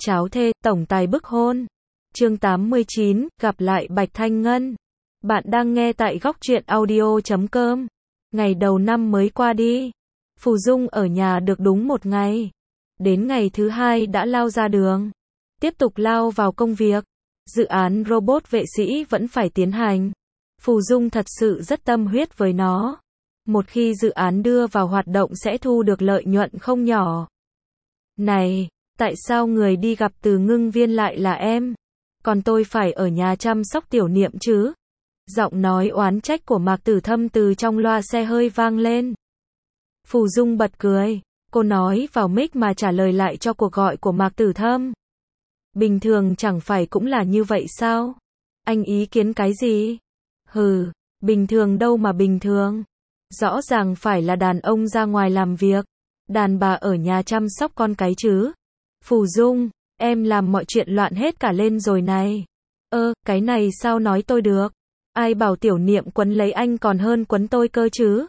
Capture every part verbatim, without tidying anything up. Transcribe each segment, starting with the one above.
Cháo thê, tổng tài bức hôn. Chương tám mươi chín, gặp lại Bạch Thanh Ngân. Bạn đang nghe tại góc truyện audio chấm com. Ngày đầu năm mới qua đi. Phù Dung ở nhà được đúng một ngày. Đến ngày thứ hai đã lao ra đường. Tiếp tục lao vào công việc. Dự án robot vệ sĩ vẫn phải tiến hành. Phù Dung thật sự rất tâm huyết với nó. Một khi dự án đưa vào hoạt động sẽ thu được lợi nhuận không nhỏ. Này, tại sao người đi gặp Từ Ngưng Viên lại là em? Còn tôi phải ở nhà chăm sóc Tiểu Niệm chứ? Giọng nói oán trách của Mạc Tử Thâm từ trong loa xe hơi vang lên. Phù Dung bật cười. Cô nói vào mic mà trả lời lại cho cuộc gọi của Mạc Tử Thâm. Bình thường chẳng phải cũng là như vậy sao? Anh ý kiến cái gì? Hừ, bình thường đâu mà bình thường. Rõ ràng phải là đàn ông ra ngoài làm việc, đàn bà ở nhà chăm sóc con cái chứ. Phù Dung, em làm mọi chuyện loạn hết cả lên rồi này. Ơ, cái này sao nói tôi được? Ai bảo Tiểu Niệm quấn lấy anh còn hơn quấn tôi cơ chứ?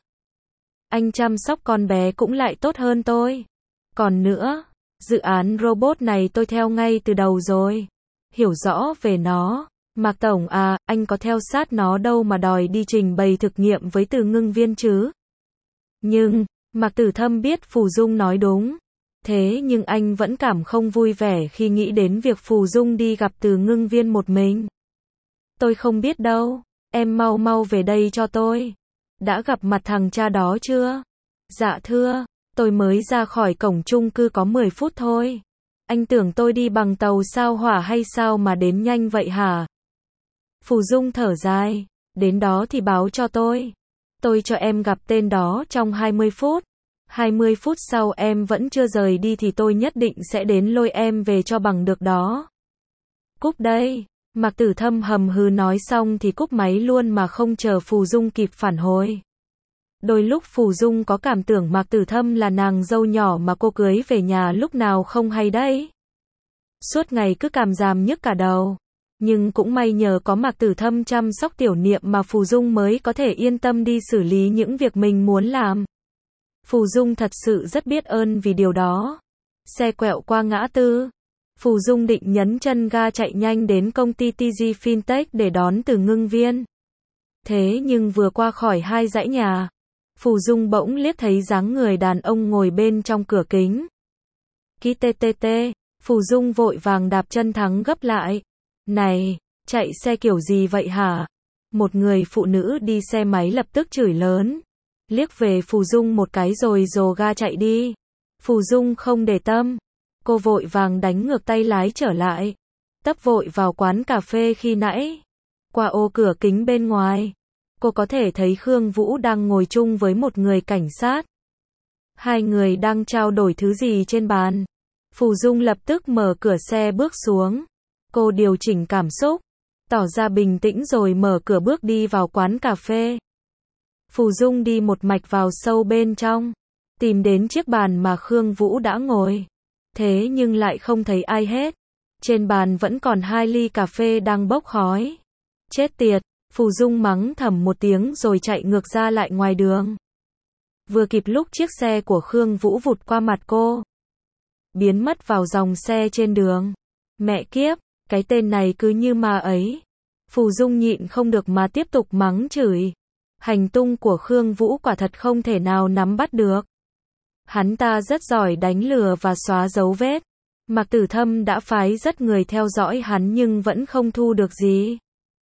Anh chăm sóc con bé cũng lại tốt hơn tôi. Còn nữa, dự án robot này tôi theo ngay từ đầu rồi. Hiểu rõ về nó. Mạc Tổng à, anh có theo sát nó đâu mà đòi đi trình bày thực nghiệm với Từ Ngưng Viên chứ? Nhưng, Mạc Tử Thâm biết Phù Dung nói đúng. Thế nhưng anh vẫn cảm không vui vẻ khi nghĩ đến việc Phù Dung đi gặp Từ Ngưng Viên một mình. Tôi không biết đâu, em mau mau về đây cho tôi. Đã gặp mặt thằng cha đó chưa? Dạ thưa, tôi mới ra khỏi cổng chung cư có mười phút thôi. Anh tưởng tôi đi bằng tàu sao hỏa hay sao mà đến nhanh vậy hả? Phù Dung thở dài, đến đó thì báo cho tôi. Tôi cho em gặp tên đó trong hai mươi phút. hai mươi phút sau em vẫn chưa rời đi thì tôi nhất định sẽ đến lôi em về cho bằng được đó. Cúp đây. Mạc Tử Thâm hầm hừ nói xong thì cúp máy luôn mà không chờ Phù Dung kịp phản hồi. Đôi lúc Phù Dung có cảm tưởng Mạc Tử Thâm là nàng dâu nhỏ mà cô cưới về nhà lúc nào không hay đấy. Suốt ngày cứ cảm giảm nhức cả đầu. Nhưng cũng may nhờ có Mạc Tử Thâm chăm sóc Tiểu Niệm mà Phù Dung mới có thể yên tâm đi xử lý những việc mình muốn làm. Phù Dung thật sự rất biết ơn vì điều đó. Xe quẹo qua ngã tư. Phù Dung định nhấn chân ga chạy nhanh đến công ty tê giê Fintech để đón Từ Ngưng Viên. Thế nhưng vừa qua khỏi hai dãy nhà, Phù Dung bỗng liếc thấy dáng người đàn ông ngồi bên trong cửa kính. Ký tê tê tê, Phù Dung vội vàng đạp chân thắng gấp lại. Này, chạy xe kiểu gì vậy hả? Một người phụ nữ đi xe máy lập tức chửi lớn. Liếc về Phù Dung một cái rồi rồ ga chạy đi. Phù Dung không để tâm. Cô vội vàng đánh ngược tay lái trở lại. Tấp vội vào quán cà phê khi nãy. Qua ô cửa kính bên ngoài, cô có thể thấy Khương Vũ đang ngồi chung với một người cảnh sát. Hai người đang trao đổi thứ gì trên bàn. Phù Dung lập tức mở cửa xe bước xuống. Cô điều chỉnh cảm xúc, tỏ ra bình tĩnh rồi mở cửa bước đi vào quán cà phê. Phù Dung đi một mạch vào sâu bên trong, tìm đến chiếc bàn mà Khương Vũ đã ngồi. Thế nhưng lại không thấy ai hết. Trên bàn vẫn còn hai ly cà phê đang bốc khói. Chết tiệt, Phù Dung mắng thầm một tiếng rồi chạy ngược ra lại ngoài đường. Vừa kịp lúc chiếc xe của Khương Vũ vụt qua mặt cô, biến mất vào dòng xe trên đường. Mẹ kiếp, cái tên này cứ như ma ấy. Phù Dung nhịn không được mà tiếp tục mắng chửi. Hành tung của Khương Vũ quả thật không thể nào nắm bắt được. Hắn ta rất giỏi đánh lừa và xóa dấu vết. Mạc Tử Thâm đã phái rất người theo dõi hắn nhưng vẫn không thu được gì.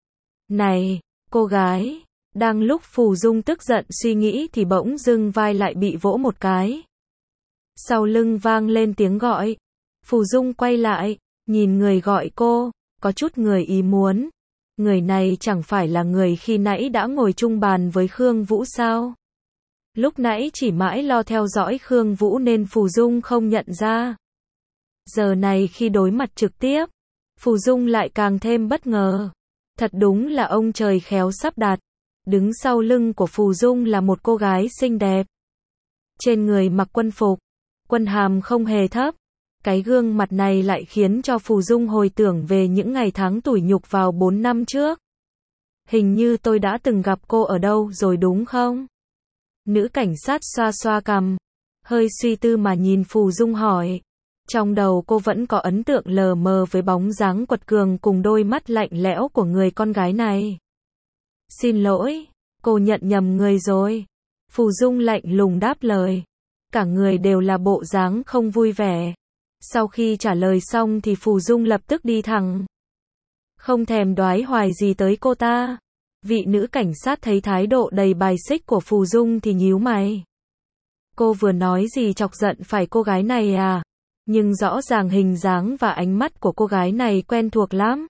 Này, cô gái. Đang lúc Phù Dung tức giận suy nghĩ thì bỗng dưng vai lại bị vỗ một cái. Sau lưng vang lên tiếng gọi. Phù Dung quay lại, nhìn người gọi cô, có chút người ý muốn. Người này chẳng phải là người khi nãy đã ngồi chung bàn với Khương Vũ sao? Lúc nãy chỉ mãi lo theo dõi Khương Vũ nên Phù Dung không nhận ra. Giờ này khi đối mặt trực tiếp, Phù Dung lại càng thêm bất ngờ. Thật đúng là ông trời khéo sắp đặt. Đứng sau lưng của Phù Dung là một cô gái xinh đẹp. Trên người mặc quân phục, quân hàm không hề thấp. Cái gương mặt này lại khiến cho Phù Dung hồi tưởng về những ngày tháng tủi nhục vào bốn năm trước. Hình như tôi đã từng gặp cô ở đâu rồi đúng không? Nữ cảnh sát xoa xoa cằm, hơi suy tư mà nhìn Phù Dung hỏi. Trong đầu cô vẫn có ấn tượng lờ mờ với bóng dáng quật cường cùng đôi mắt lạnh lẽo của người con gái này. Xin lỗi, cô nhận nhầm người rồi. Phù Dung lạnh lùng đáp lời. Cả người đều là bộ dáng không vui vẻ. Sau khi trả lời xong thì Phù Dung lập tức đi thẳng. Không thèm đoái hoài gì tới cô ta. Vị nữ cảnh sát thấy thái độ đầy bài xích của Phù Dung thì nhíu mày. Cô vừa nói gì chọc giận phải cô gái này à? Nhưng rõ ràng hình dáng và ánh mắt của cô gái này quen thuộc lắm.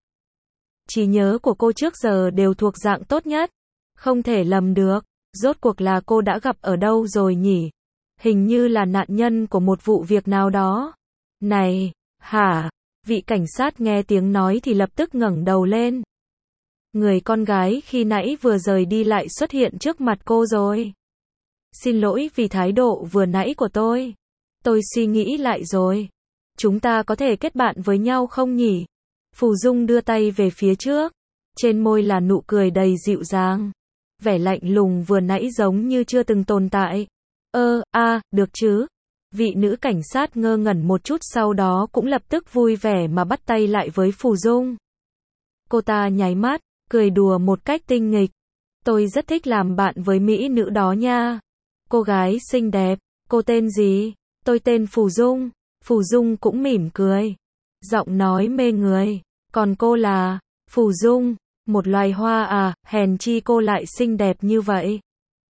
Trí nhớ của cô trước giờ đều thuộc dạng tốt nhất. Không thể lầm được. Rốt cuộc là cô đã gặp ở đâu rồi nhỉ? Hình như là nạn nhân của một vụ việc nào đó. Này, hả? Vị cảnh sát nghe tiếng nói thì lập tức ngẩng đầu lên. Người con gái khi nãy vừa rời đi lại xuất hiện trước mặt cô rồi. Xin lỗi vì thái độ vừa nãy của tôi. Tôi suy nghĩ lại rồi. Chúng ta có thể kết bạn với nhau không nhỉ? Phù Dung đưa tay về phía trước. Trên môi là nụ cười đầy dịu dàng. Vẻ lạnh lùng vừa nãy giống như chưa từng tồn tại. Ơ, a, à, được chứ? Vị nữ cảnh sát ngơ ngẩn một chút sau đó cũng lập tức vui vẻ mà bắt tay lại với Phù Dung. Cô ta nháy mắt, cười đùa một cách tinh nghịch. Tôi rất thích làm bạn với mỹ nữ đó nha. Cô gái xinh đẹp, cô tên gì? Tôi tên Phù Dung. Phù Dung cũng mỉm cười. Giọng nói mê người. Còn cô là? Phù Dung, một loài hoa à, hèn chi cô lại xinh đẹp như vậy.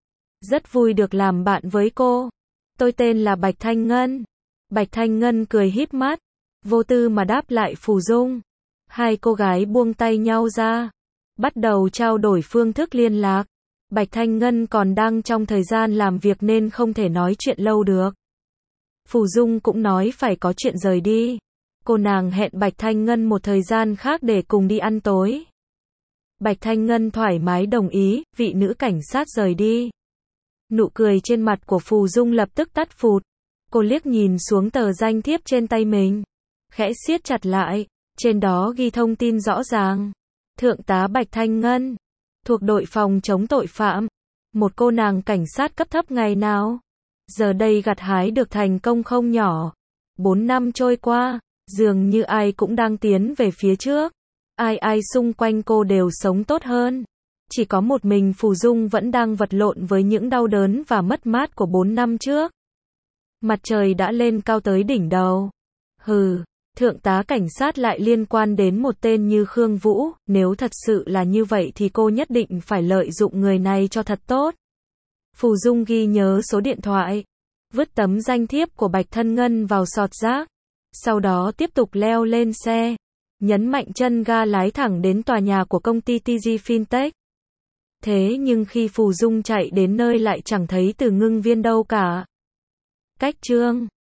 Rất vui được làm bạn với cô. Tôi tên là Bạch Thanh Ngân. Bạch Thanh Ngân cười híp mắt, vô tư mà đáp lại Phù Dung. Hai cô gái buông tay nhau ra, bắt đầu trao đổi phương thức liên lạc. Bạch Thanh Ngân còn đang trong thời gian làm việc nên không thể nói chuyện lâu được. Phù Dung cũng nói phải có chuyện rời đi. Cô nàng hẹn Bạch Thanh Ngân một thời gian khác để cùng đi ăn tối. Bạch Thanh Ngân thoải mái đồng ý, vị nữ cảnh sát rời đi. Nụ cười trên mặt của Phù Dung lập tức tắt phụt. Cô liếc nhìn xuống tờ danh thiếp trên tay mình, khẽ siết chặt lại, trên đó ghi thông tin rõ ràng. Thượng tá Bạch Thanh Ngân, thuộc đội phòng chống tội phạm, một cô nàng cảnh sát cấp thấp ngày nào, giờ đây gặt hái được thành công không nhỏ. Bốn năm trôi qua, dường như ai cũng đang tiến về phía trước. Ai ai xung quanh cô đều sống tốt hơn. Chỉ có một mình Phù Dung vẫn đang vật lộn với những đau đớn và mất mát của bốn năm trước. Mặt trời đã lên cao tới đỉnh đầu. Hừ, thượng tá cảnh sát lại liên quan đến một tên như Khương Vũ, nếu thật sự là như vậy thì cô nhất định phải lợi dụng người này cho thật tốt. Phù Dung ghi nhớ số điện thoại, vứt tấm danh thiếp của Bạch Thân Ngân vào sọt rác, sau đó tiếp tục leo lên xe, nhấn mạnh chân ga lái thẳng đến tòa nhà của công ty tê giê Fintech. Thế nhưng khi Phù Dung chạy đến nơi lại chẳng thấy Từ Ngưng Viên đâu cả. Cách chương